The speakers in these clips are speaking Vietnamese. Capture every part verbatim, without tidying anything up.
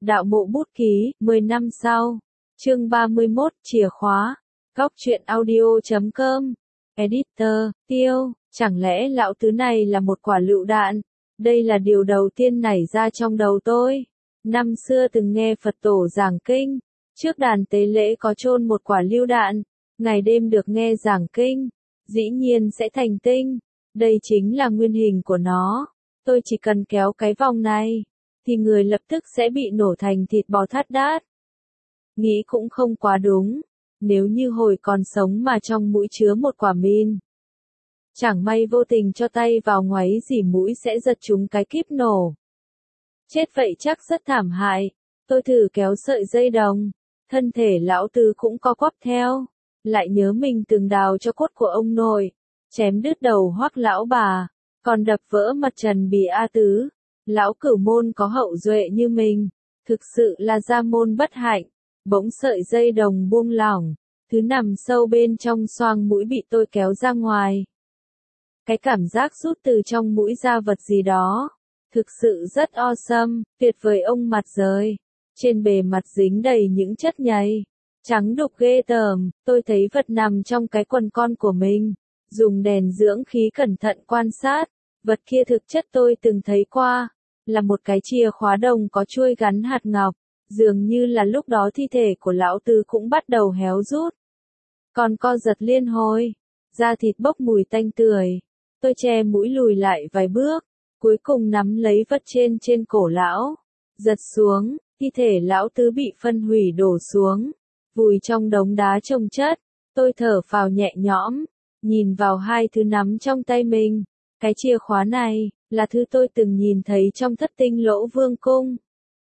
Đạo mộ bút ký, mười năm sau. Chương ba mươi mốt, chìa khóa. Góc truyện audio chấm com. Editor, Tiêu, chẳng lẽ lão tứ này là một quả lựu đạn? Đây là điều đầu tiên nảy ra trong đầu tôi. Năm xưa từng nghe Phật tổ giảng kinh, trước đàn tế lễ có chôn một quả lựu đạn, ngày đêm được nghe giảng kinh, dĩ nhiên sẽ thành tinh. Đây chính là nguyên hình của nó. Tôi chỉ cần kéo cái vòng này, thì người lập tức sẽ bị nổ thành thịt bò thắt đát. Nghĩ cũng không quá đúng, nếu như hồi còn sống mà trong mũi chứa một quả min. Chẳng may vô tình cho tay vào ngoáy dỉ mũi sẽ giật trúng cái kíp nổ. Chết vậy chắc rất thảm hại. Tôi thử kéo sợi dây đồng, thân thể lão tứ cũng co quắp theo. Lại nhớ mình từng đào cho cốt của ông nội, chém đứt đầu Hoắc lão bà, còn đập vỡ mặt Trần Bì A Tứ. Lão cửu môn có hậu duệ như mình, thực sự là gia môn bất hạnh. Bỗng sợi dây đồng buông lỏng, thứ nằm sâu bên trong xoang mũi bị tôi kéo ra ngoài. Cái cảm giác rút từ trong mũi ra vật gì đó, thực sự rất awesome, tuyệt vời ông mặt rời. Trên bề mặt dính đầy những chất nhầy, trắng đục ghê tởm. Tôi thấy vật nằm trong cái quần con của mình, dùng đèn dưỡng khí cẩn thận quan sát. Vật kia thực chất tôi từng thấy qua, là một cái chìa khóa đồng có chuôi gắn hạt ngọc. Dường như là lúc đó thi thể của lão tứ cũng bắt đầu héo rút. Còn co giật liên hồi, da thịt bốc mùi tanh tưởi. Tôi che mũi lùi lại vài bước, cuối cùng nắm lấy vật trên trên cổ lão. Giật xuống, thi thể lão tứ bị phân hủy đổ xuống, vùi trong đống đá chồng chất. Tôi thở phào nhẹ nhõm, nhìn vào hai thứ nắm trong tay mình. Cái chìa khóa này, là thứ tôi từng nhìn thấy trong Thất Tinh Lỗ Vương Cung.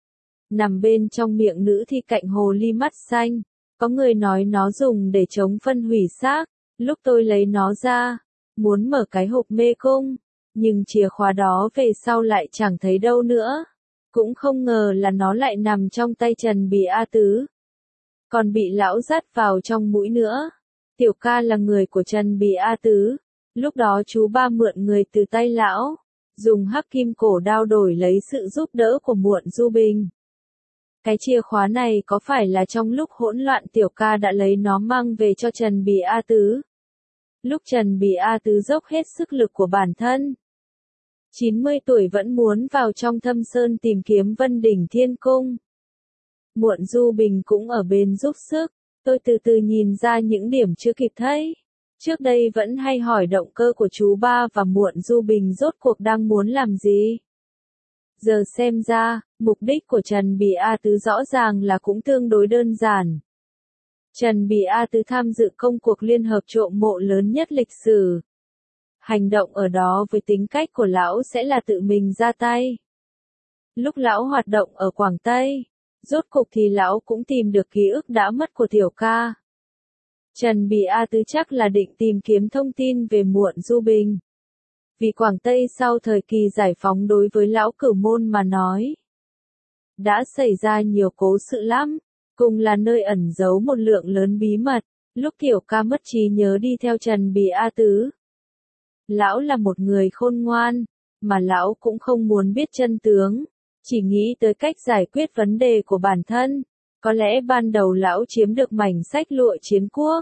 Nằm bên trong miệng nữ thi cạnh hồ ly mắt xanh. Có người nói nó dùng để chống phân hủy xác. Lúc tôi lấy nó ra, muốn mở cái hộp mê cung, nhưng chìa khóa đó về sau lại chẳng thấy đâu nữa. Cũng không ngờ là nó lại nằm trong tay Trần Bì A Tứ, còn bị lão dắt vào trong mũi nữa. Tiểu ca là người của Trần Bì A Tứ. Lúc đó chú ba mượn người từ tay lão, dùng hắc kim cổ đao đổi lấy sự giúp đỡ của Muộn Du Bình. Cái chìa khóa này có phải là trong lúc hỗn loạn tiểu ca đã lấy nó mang về cho Trần Bì A Tứ? Lúc Trần Bì A Tứ dốc hết sức lực của bản thân, chín mươi tuổi vẫn muốn vào trong thâm sơn tìm kiếm Vân Đỉnh Thiên Cung. Muộn Du Bình cũng ở bên giúp sức. Tôi từ từ nhìn ra những điểm chưa kịp thấy. Trước đây vẫn hay hỏi động cơ của chú ba và Muộn Du Bình rốt cuộc đang muốn làm gì. Giờ xem ra, mục đích của Trần Bì A Tứ rõ ràng là cũng tương đối đơn giản. Trần Bì A Tứ tham dự công cuộc liên hợp trộm mộ lớn nhất lịch sử. Hành động ở đó với tính cách của lão sẽ là tự mình ra tay. Lúc lão hoạt động ở Quảng Tây, rốt cục thì lão cũng tìm được ký ức đã mất của tiểu ca. Trần Bì A Tứ chắc là định tìm kiếm thông tin về Muộn Du Bình. Vì Quảng Tây sau thời kỳ giải phóng đối với lão cửu môn mà nói, đã xảy ra nhiều cố sự lắm, cùng là nơi ẩn giấu một lượng lớn bí mật. Lúc tiểu ca mất trí nhớ đi theo Trần Bì A Tứ, lão là một người khôn ngoan, mà lão cũng không muốn biết chân tướng, chỉ nghĩ tới cách giải quyết vấn đề của bản thân. Có lẽ ban đầu lão chiếm được mảnh sách lụa chiến quốc,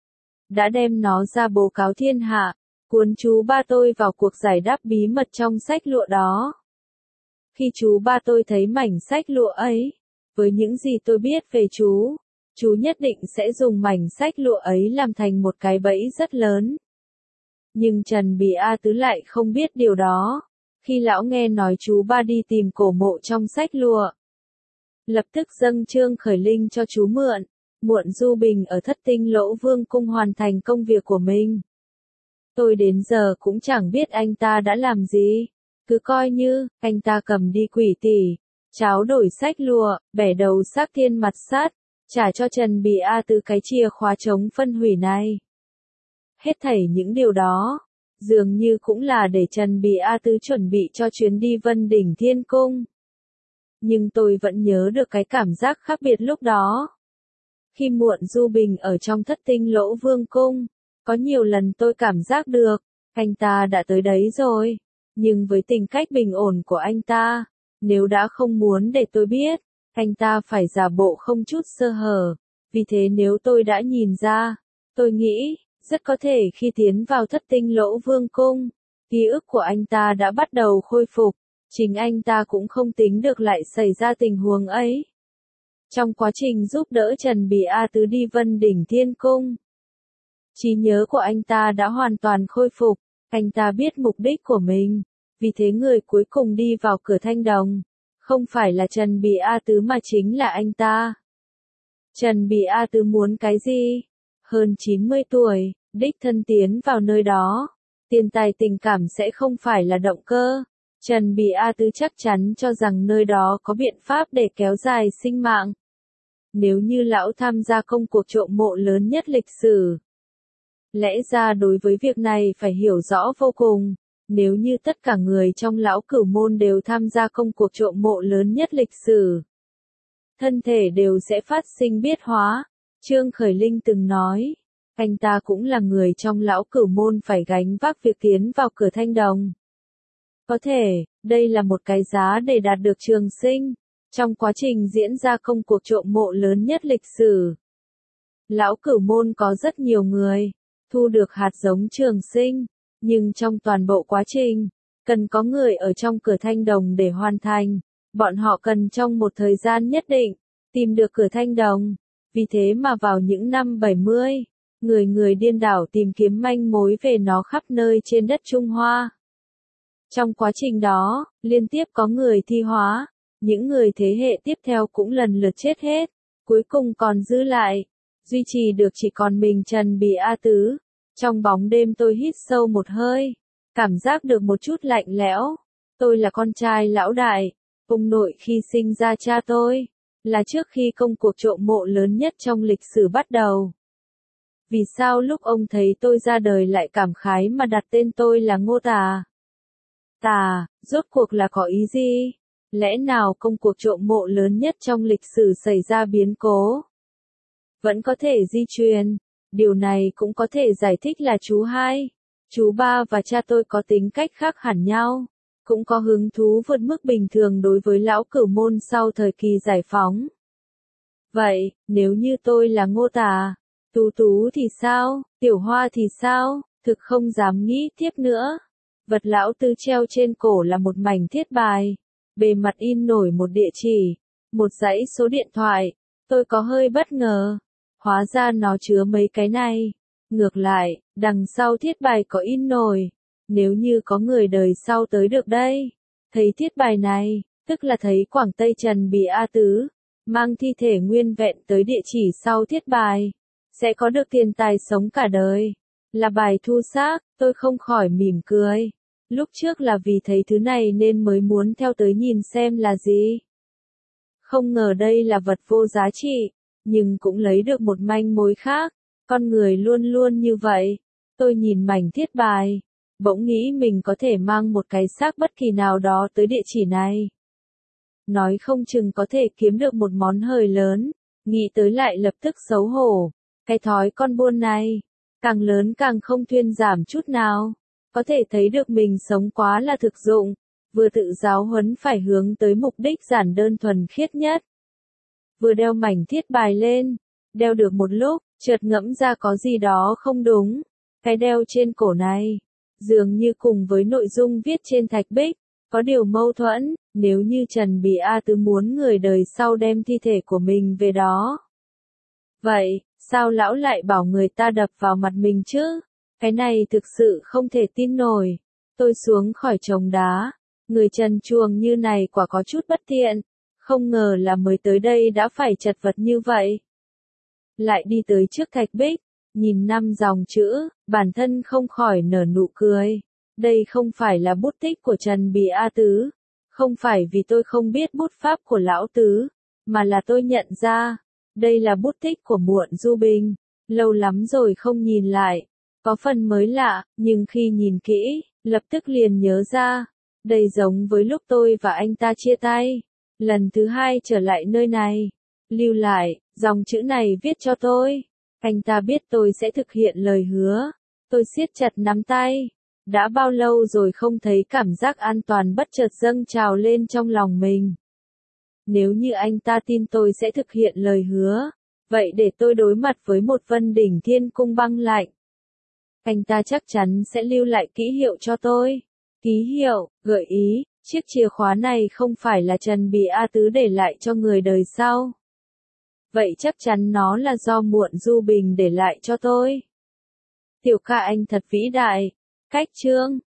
đã đem nó ra bố cáo thiên hạ, cuốn chú ba tôi vào cuộc giải đáp bí mật trong sách lụa đó. Khi chú ba tôi thấy mảnh sách lụa ấy, với những gì tôi biết về chú, chú nhất định sẽ dùng mảnh sách lụa ấy làm thành một cái bẫy rất lớn. Nhưng Trần Bì A Tứ lại không biết điều đó. Khi lão nghe nói chú ba đi tìm cổ mộ trong sách lụa, lập tức dâng trương khởi linh cho chú mượn. Muộn Du Bình ở Thất Tinh Lỗ Vương Cung hoàn thành công việc của mình. Tôi đến giờ cũng chẳng biết anh ta đã làm gì. Cứ coi như, anh ta cầm đi quỷ tỷ, tráo đổi sách lụa, bẻ đầu xác thiên mặt sát, trả cho Trần Bì A Tứ cái chìa khóa chống phân hủy này. Hết thảy những điều đó, dường như cũng là để Trần Bì A Tứ chuẩn bị cho chuyến đi Vân Đỉnh Thiên Cung. Nhưng tôi vẫn nhớ được cái cảm giác khác biệt lúc đó. Khi Muộn Du Bình ở trong Thất Tinh Lỗ Vương Cung, có nhiều lần tôi cảm giác được, anh ta đã tới đấy rồi. Nhưng với tính cách bình ổn của anh ta, nếu đã không muốn để tôi biết, Anh ta phải giả bộ không chút sơ hở, vì thế nếu tôi đã nhìn ra, tôi nghĩ, rất có thể khi tiến vào thất tinh lỗ vương cung, ký ức của anh ta đã bắt đầu khôi phục, chính anh ta cũng không tính được lại xảy ra tình huống ấy. Trong quá trình giúp đỡ Trần Bì A Tứ đi Vân Đỉnh Thiên Cung, trí nhớ của anh ta đã hoàn toàn khôi phục, anh ta biết mục đích của mình, vì thế người cuối cùng đi vào cửa Thanh Đồng, không phải là Trần Bì A Tứ mà chính là anh ta. Trần Bì A Tứ muốn cái gì? Hơn chín mươi tuổi, đích thân tiến vào nơi đó, tiền tài tình cảm sẽ không phải là động cơ. Trần Bì A Tứ chắc chắn cho rằng nơi đó có biện pháp để kéo dài sinh mạng. Nếu như lão tham gia công cuộc trộm mộ lớn nhất lịch sử, lẽ ra đối với việc này phải hiểu rõ vô cùng. Nếu như tất cả người trong lão cửu môn đều tham gia công cuộc trộm mộ lớn nhất lịch sử, thân thể đều sẽ phát sinh biến hóa. Trương Khởi Linh từng nói, anh ta cũng là người trong lão cửu môn phải gánh vác việc tiến vào cửa Thanh Đồng. Có thể, đây là một cái giá để đạt được trường sinh. Trong quá trình diễn ra công cuộc trộm mộ lớn nhất lịch sử, lão cửu môn có rất nhiều người thu được hạt giống trường sinh, nhưng trong toàn bộ quá trình, cần có người ở trong cửa Thanh Đồng để hoàn thành. Bọn họ cần trong một thời gian nhất định, tìm được cửa Thanh Đồng. Vì thế mà vào những năm bảy mươi, người người điên đảo tìm kiếm manh mối về nó khắp nơi trên đất Trung Hoa. Trong quá trình đó, liên tiếp có người thi hóa, những người thế hệ tiếp theo cũng lần lượt chết hết, cuối cùng còn giữ lại, duy trì được chỉ còn mình Trần Bì A Tứ. Trong bóng đêm tôi hít sâu một hơi, cảm giác được một chút lạnh lẽo. Tôi là con trai lão đại, ông nội khi sinh ra cha tôi, là trước khi công cuộc trộm mộ lớn nhất trong lịch sử bắt đầu. Vì sao lúc ông thấy tôi ra đời lại cảm khái mà đặt tên tôi là Ngô Tà? Tà, rốt cuộc là có ý gì? Lẽ nào công cuộc trộm mộ lớn nhất trong lịch sử xảy ra biến cố? Vẫn có thể di truyền, điều này cũng có thể giải thích là chú hai, chú ba và cha tôi có tính cách khác hẳn nhau, cũng có hứng thú vượt mức bình thường đối với lão cửu môn sau thời kỳ giải phóng. Vậy, nếu như tôi là Ngô Tà, Tú Tú thì sao, Tiểu Hoa thì sao, thực không dám nghĩ tiếp nữa. Vật lão tư treo trên cổ là một mảnh thiết bài, bề mặt in nổi một địa chỉ, một dãy số điện thoại. Tôi có hơi bất ngờ, hóa ra nó chứa mấy cái này. Ngược lại, đằng sau thiết bài có in nổi, nếu như có người đời sau tới được đây, thấy thiết bài này, tức là thấy Quảng Tây Trần Bì A Tứ, mang thi thể nguyên vẹn tới địa chỉ sau thiết bài, sẽ có được tiền tài sống cả đời. Là bài thu xác, tôi không khỏi mỉm cười. Lúc trước là vì thấy thứ này nên mới muốn theo tới nhìn xem là gì. Không ngờ đây là vật vô giá trị, nhưng cũng lấy được một manh mối khác. Con người luôn luôn như vậy. Tôi nhìn mảnh thiết bài, bỗng nghĩ mình có thể mang một cái xác bất kỳ nào đó tới địa chỉ này. Nói không chừng có thể kiếm được một món hời lớn, nghĩ tới lại lập tức xấu hổ. Cái thói con buôn này, càng lớn càng không thuyên giảm chút nào. Có thể thấy được mình sống quá là thực dụng, vừa tự giáo huấn phải hướng tới mục đích giản đơn thuần khiết nhất. Vừa đeo mảnh thiết bài lên, đeo được một lúc, chợt ngẫm ra có gì đó không đúng. Cái đeo trên cổ này, dường như cùng với nội dung viết trên thạch bích, có điều mâu thuẫn. Nếu như Trần Bì A Tứ muốn người đời sau đem thi thể của mình về đó, vậy, sao lão lại bảo người ta đập vào mặt mình chứ? Cái này thực sự không thể tin nổi. Tôi xuống khỏi chồng đá, người trần truồng như này quả có chút bất thiện, không ngờ là mới tới đây đã phải chật vật như vậy. Lại đi tới trước thạch bích, nhìn năm dòng chữ, bản thân không khỏi nở nụ cười. Đây không phải là bút tích của Trần Bì A Tứ, không phải vì tôi không biết bút pháp của lão tứ, mà là tôi nhận ra, đây là bút tích của Muộn Du Bình. Lâu lắm rồi không nhìn lại, có phần mới lạ, nhưng khi nhìn kỹ, lập tức liền nhớ ra, đây giống với lúc tôi và anh ta chia tay, lần thứ hai trở lại nơi này, lưu lại, dòng chữ này viết cho tôi. Anh ta biết tôi sẽ thực hiện lời hứa, tôi siết chặt nắm tay. Đã bao lâu rồi không thấy cảm giác an toàn bất chợt dâng trào lên trong lòng mình. Nếu như anh ta tin tôi sẽ thực hiện lời hứa, vậy để tôi đối mặt với một Vân Đỉnh Thiên Cung băng lạnh. Anh ta chắc chắn sẽ lưu lại ký hiệu cho tôi. Ký hiệu, gợi ý, chiếc chìa khóa này không phải là Trần Bì A Tứ để lại cho người đời sau. Vậy chắc chắn nó là do Muộn Du Bình để lại cho tôi. Tiểu ca anh thật vĩ đại. Cách chương